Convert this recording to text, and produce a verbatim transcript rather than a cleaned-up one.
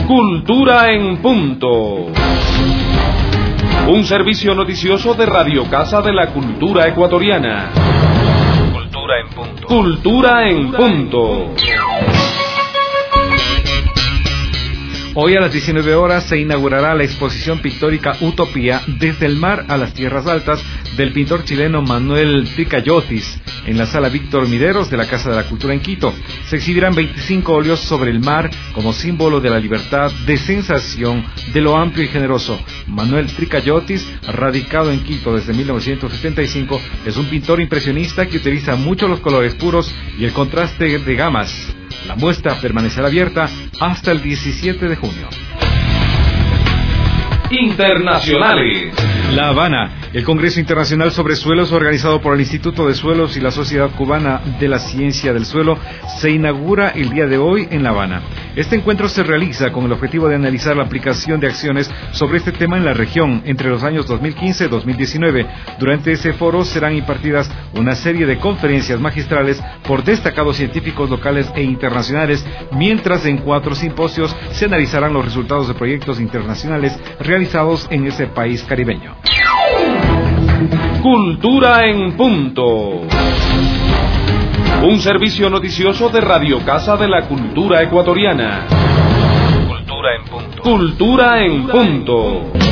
Cultura en punto. Un servicio noticioso de Radio Casa de la Cultura Ecuatoriana. Cultura en punto. Cultura en punto. Hoy a las diecinueve horas se inaugurará la exposición pictórica Utopía, desde el mar a las tierras altas, del pintor chileno Manuel Tricayotis, en la sala Víctor Mideros de la Casa de la Cultura en Quito. Se exhibirán veinticinco óleos sobre el mar como símbolo de la libertad, de sensación, de lo amplio y generoso. Manuel Tricayotis, radicado en Quito desde mil novecientos setenta y cinco, es un pintor impresionista que utiliza mucho los colores puros y el contraste de gamas. La muestra permanecerá abierta hasta el diecisiete de junio. Internacionales. La Habana. El Congreso Internacional sobre Suelos, organizado por el Instituto de Suelos y la Sociedad Cubana de la Ciencia del Suelo, se inaugura el día de hoy en La Habana. Este encuentro se realiza con el objetivo de analizar la aplicación de acciones sobre este tema en la región entre los años dos mil quince y dos mil diecinueve. Durante ese foro serán impartidas una serie de conferencias magistrales por destacados científicos locales e internacionales, mientras en cuatro simposios se analizarán los resultados de proyectos internacionales realizados en ese país caribeño. Cultura en punto. Un servicio noticioso de Radio Casa de la Cultura Ecuatoriana. Cultura en punto. Cultura en punto.